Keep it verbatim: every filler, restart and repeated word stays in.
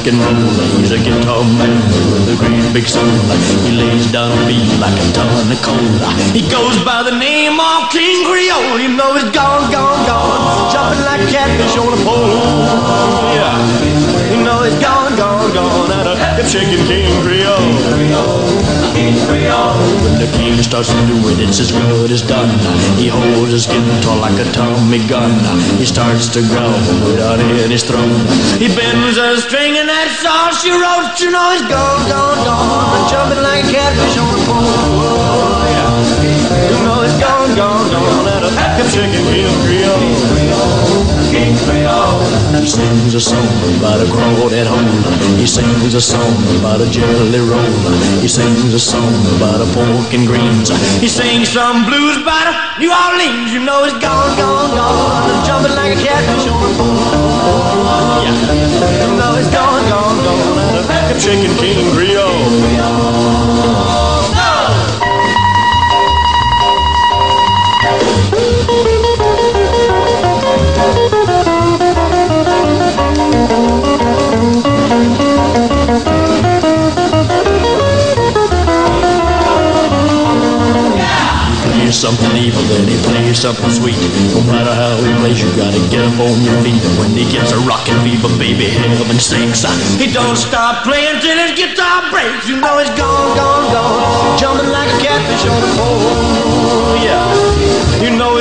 rock and roll. He's a guitar man with a great big soul. He lays down a beat like a ton of coal. He goes by the name of King Creole. You know he's gone, gone, gone, jumping like a catfish on a pole. Yeah, you know he's gone, gone, gone, out of hip shaking King Creole. King Creole. When the king starts to do it, it's as good as done. He holds his guitar like a Tommy gun. He starts to growl without in his throat. He bends a string and that's all she wrote. You know he's gone, gone, gone, jumping like a catfish on a pole. Yeah. You know he's gone, gone, gone, out of hip shaking King Creole. King Creole. He sings a song about a crawdad hole. He sings a song about a jelly roll. He sings a song about a pork and greens. He sings some blues about a New Orleans. You know he's gone, gone, gone, jumping like a catfish on a pole. Yeah. You know he's gone, gone, gone, out of hip shaking King Creole. Something evil, then he plays something sweet. No matter how he plays, you gotta get up on your feet. And when he gets a rockin' fever, baby, heaven sinks. He don't stop playing till his guitar breaks. You know he's gone, gone, gone, jumping like a catfish on a pole. Yeah, you know